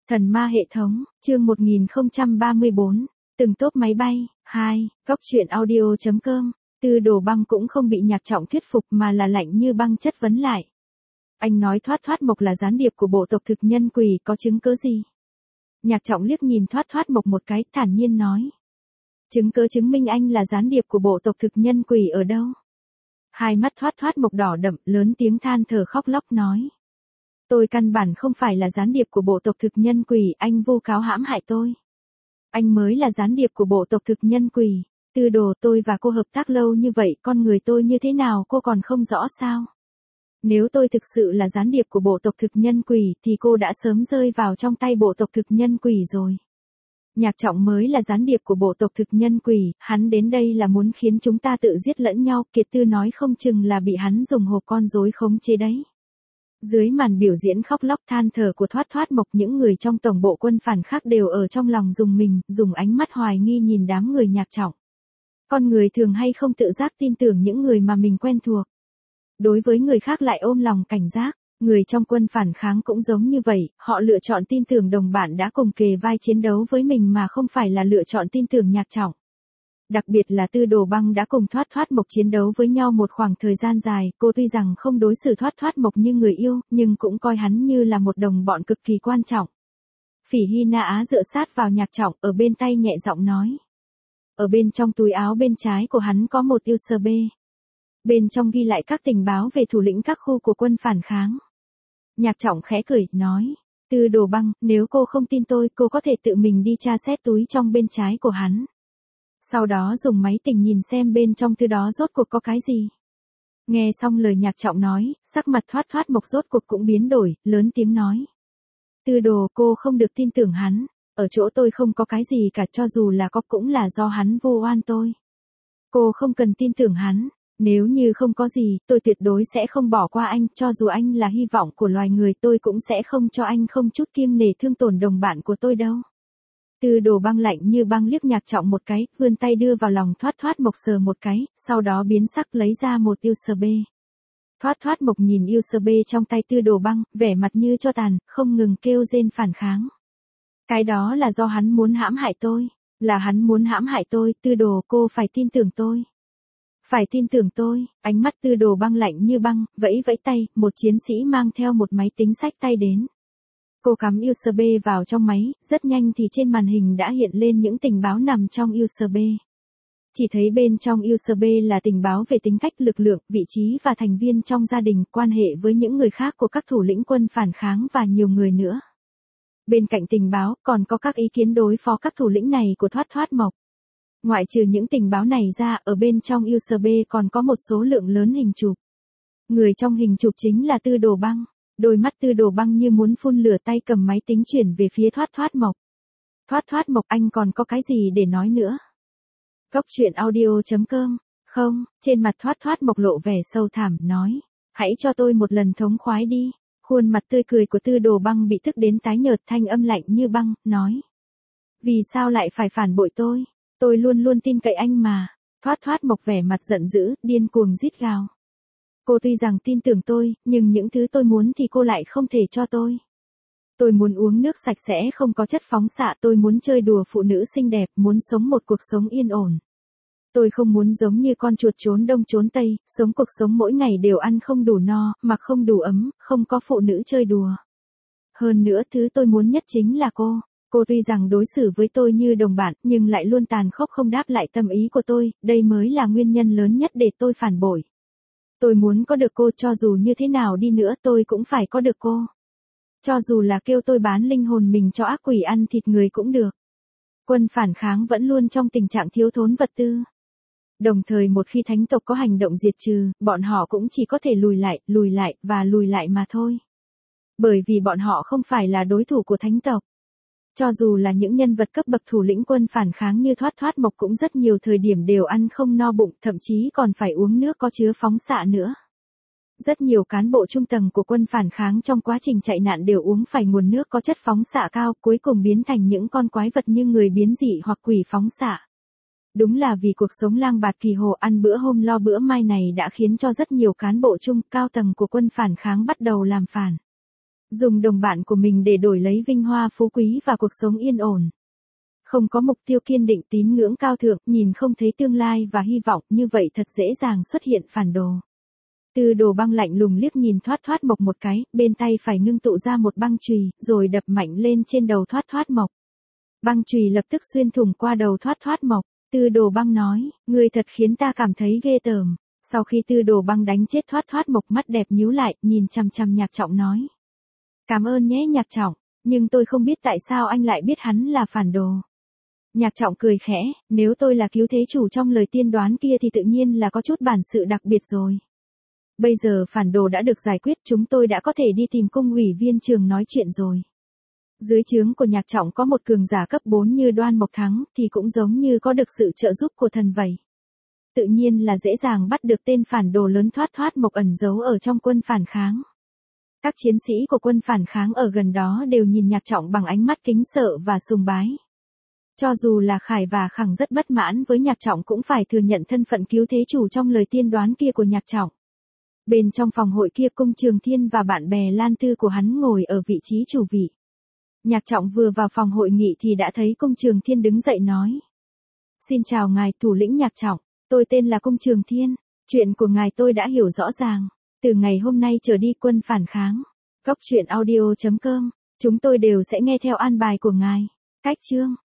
Thần ma hệ thống, chương 1034, từng tốp máy bay, 2, góc truyện audio.com, Tư Đồ Băng cũng không bị Nhạc Trọng thuyết phục mà là lạnh như băng chất vấn lại. Anh nói Thoát Thoát Mộc là gián điệp của bộ tộc thực nhân quỷ, có chứng cứ gì? Nhạc Trọng liếc nhìn Thoát Thoát Mộc một cái, thản nhiên nói. Chứng cứ chứng minh anh là gián điệp của bộ tộc thực nhân quỷ ở đâu? Hai mắt Thoát Thoát Mộc đỏ đậm, lớn tiếng than thở khóc lóc nói. Tôi căn bản không phải là gián điệp của bộ tộc thực nhân quỷ, anh vu cáo hãm hại tôi. Anh mới là gián điệp của bộ tộc thực nhân quỷ. Tư Đồ, tôi và cô hợp tác lâu như vậy, con người tôi như thế nào cô còn không rõ sao? Nếu tôi thực sự là gián điệp của bộ tộc thực nhân quỷ thì cô đã sớm rơi vào trong tay bộ tộc thực nhân quỷ rồi. Nhạc Trọng mới là gián điệp của bộ tộc thực nhân quỷ, hắn đến đây là muốn khiến chúng ta tự giết lẫn nhau, Kiệt Tư nói không chừng là bị hắn dùng hộp con rối khống chế đấy. Dưới màn biểu diễn khóc lóc than thở của Thoát Thoát Mộc, những người trong tổng bộ quân phản khác đều ở trong lòng dùng mình, dùng ánh mắt hoài nghi nhìn đám người Nhạc Trọng. Con người thường hay không tự giác tin tưởng những người mà mình quen thuộc. Đối với người khác lại ôm lòng cảnh giác, người trong quân phản kháng cũng giống như vậy, họ lựa chọn tin tưởng đồng bạn đã cùng kề vai chiến đấu với mình mà không phải là lựa chọn tin tưởng Nhạc Trọng. Đặc biệt là Tư Đồ Băng đã cùng Thoát Thoát Mộc chiến đấu với nhau một khoảng thời gian dài, cô tuy rằng không đối xử Thoát Thoát Mộc như người yêu, nhưng cũng coi hắn như là một đồng bọn cực kỳ quan trọng. Phỉ Hy Na Á dựa sát vào Nhạc Trọng, ở bên tay nhẹ giọng nói. Ở bên trong túi áo bên trái của hắn có một USB. Bên trong ghi lại các tình báo về thủ lĩnh các khu của quân phản kháng. Nhạc Trọng khẽ cười, nói. Tư Đồ Băng, nếu cô không tin tôi, cô có thể tự mình đi tra xét túi trong bên trái của hắn. Sau đó dùng máy tình nhìn xem bên trong thứ đó rốt cuộc có cái gì. Nghe xong lời Nhạc Trọng nói, sắc mặt Thoát Thoát Mộc rốt cuộc cũng biến đổi, lớn tiếng nói. Tư Đồ, cô không được tin tưởng hắn, ở chỗ tôi không có cái gì cả, cho dù là có cũng là do hắn vu oan tôi. Cô không cần tin tưởng hắn, nếu như không có gì, tôi tuyệt đối sẽ không bỏ qua anh, cho dù anh là hy vọng của loài người tôi cũng sẽ không cho anh không chút kiêng nể thương tổn đồng bạn của tôi đâu. Tư Đồ Băng lạnh như băng liếc Nhạc Trọng một cái, vươn tay đưa vào lòng Thoát Thoát Mộc sờ một cái, sau đó biến sắc lấy ra một USB. Thoát Thoát Mộc nhìn USB trong tay Tư Đồ Băng, vẻ mặt như cho tàn, không ngừng kêu rên phản kháng. Cái đó là do hắn muốn hãm hại tôi, là hắn muốn hãm hại tôi, Tư Đồ, cô phải tin tưởng tôi. Phải tin tưởng tôi, ánh mắt Tư Đồ Băng lạnh như băng, vẫy vẫy tay, một chiến sĩ mang theo một máy tính xách tay đến. Cô cắm USB vào trong máy, rất nhanh thì trên màn hình đã hiện lên những tình báo nằm trong USB. Chỉ thấy bên trong USB là tình báo về tính cách, lực lượng, vị trí và thành viên trong gia đình, quan hệ với những người khác của các thủ lĩnh quân phản kháng và nhiều người nữa. Bên cạnh tình báo, còn có các ý kiến đối phó các thủ lĩnh này của Thoát Thoát Mộc. Ngoại trừ những tình báo này ra, ở bên trong USB còn có một số lượng lớn hình chụp. Người trong hình chụp chính là Tư Đồ Băng. Đôi mắt Tư Đồ Băng như muốn phun lửa, tay cầm máy tính chuyển về phía Thoát Thoát Mộc. Thoát Thoát Mộc, anh còn có cái gì để nói nữa? Góc truyện audio.com, không, trên mặt Thoát Thoát Mộc lộ vẻ sâu thẳm, nói. Hãy cho tôi một lần thống khoái đi. Khuôn mặt tươi cười của Tư Đồ Băng bị tức đến tái nhợt, thanh âm lạnh như băng, nói. Vì sao lại phải phản bội tôi? Tôi luôn luôn tin cậy anh mà. Thoát Thoát Mộc vẻ mặt giận dữ, điên cuồng rít gào. Cô tuy rằng tin tưởng tôi, nhưng những thứ tôi muốn thì cô lại không thể cho tôi. Tôi muốn uống nước sạch sẽ không có chất phóng xạ, tôi muốn chơi đùa phụ nữ xinh đẹp, muốn sống một cuộc sống yên ổn. Tôi không muốn giống như con chuột trốn đông trốn tây, sống cuộc sống mỗi ngày đều ăn không đủ no, mặc không đủ ấm, không có phụ nữ chơi đùa. Hơn nữa thứ tôi muốn nhất chính là cô. Cô tuy rằng đối xử với tôi như đồng bạn, nhưng lại luôn tàn khốc không đáp lại tâm ý của tôi, đây mới là nguyên nhân lớn nhất để tôi phản bội. Tôi muốn có được cô, cho dù như thế nào đi nữa tôi cũng phải có được cô. Cho dù là kêu tôi bán linh hồn mình cho ác quỷ ăn thịt người cũng được. Quân phản kháng vẫn luôn trong tình trạng thiếu thốn vật tư. Đồng thời một khi thánh tộc có hành động diệt trừ, bọn họ cũng chỉ có thể lùi lại và lùi lại mà thôi. Bởi vì bọn họ không phải là đối thủ của thánh tộc. Cho dù là những nhân vật cấp bậc thủ lĩnh quân phản kháng như Thoát Thoát Mộc cũng rất nhiều thời điểm đều ăn không no bụng, thậm chí còn phải uống nước có chứa phóng xạ nữa. Rất nhiều cán bộ trung tầng của quân phản kháng trong quá trình chạy nạn đều uống phải nguồn nước có chất phóng xạ cao, cuối cùng biến thành những con quái vật như người biến dị hoặc quỷ phóng xạ. Đúng là vì cuộc sống lang bạt kỳ hồ, ăn bữa hôm lo bữa mai này đã khiến cho rất nhiều cán bộ trung cao tầng của quân phản kháng bắt đầu làm phản. Dùng đồng bạn của mình để đổi lấy vinh hoa phú quý và cuộc sống yên ổn. Không có mục tiêu kiên định, tín ngưỡng cao thượng, nhìn không thấy tương lai và hy vọng, như vậy thật dễ dàng xuất hiện phản đồ. Tư Đồ Băng lạnh lùng liếc nhìn Thoát Thoát Mộc một cái, bên tay phải ngưng tụ ra một băng chùy, rồi đập mạnh lên trên đầu Thoát Thoát Mộc. Băng chùy lập tức xuyên thủng qua đầu Thoát Thoát Mộc. Tư Đồ Băng nói, ngươi thật khiến ta cảm thấy ghê tởm. Sau khi Tư Đồ Băng đánh chết Thoát Thoát Mộc, mắt đẹp nhíu lại, nhìn chằm chằm Nhạc Trọng nói. Cảm ơn nhé Nhạc Trọng, nhưng tôi không biết tại sao anh lại biết hắn là phản đồ. Nhạc Trọng cười khẽ, nếu tôi là cứu thế chủ trong lời tiên đoán kia thì tự nhiên là có chút bản sự đặc biệt rồi. Bây giờ phản đồ đã được giải quyết, chúng tôi đã có thể đi tìm cung ủy viên trường nói chuyện rồi. Dưới trướng của Nhạc Trọng có một cường giả cấp 4 như Đoan Mộc Thắng, thì cũng giống như có được sự trợ giúp của thần vậy. Tự nhiên là dễ dàng bắt được tên phản đồ lớn Thoát Thoát Mộc ẩn giấu ở trong quân phản kháng. Các chiến sĩ của quân phản kháng ở gần đó đều nhìn Nhạc Trọng bằng ánh mắt kính sợ và sùng bái. Cho dù là Khải và Khẳng rất bất mãn với Nhạc Trọng cũng phải thừa nhận thân phận cứu thế chủ trong lời tiên đoán kia của Nhạc Trọng. Bên trong phòng hội kia, Cung Trường Thiên và bạn bè Lan Tư của hắn ngồi ở vị trí chủ vị. Nhạc Trọng vừa vào phòng hội nghị thì đã thấy Cung Trường Thiên đứng dậy nói. Xin chào ngài thủ lĩnh Nhạc Trọng, tôi tên là Cung Trường Thiên, chuyện của ngài tôi đã hiểu rõ ràng. Từ ngày hôm nay trở đi quân phản kháng, Cốc truyện audio.com, chúng tôi đều sẽ nghe theo an bài của ngài. Cách chương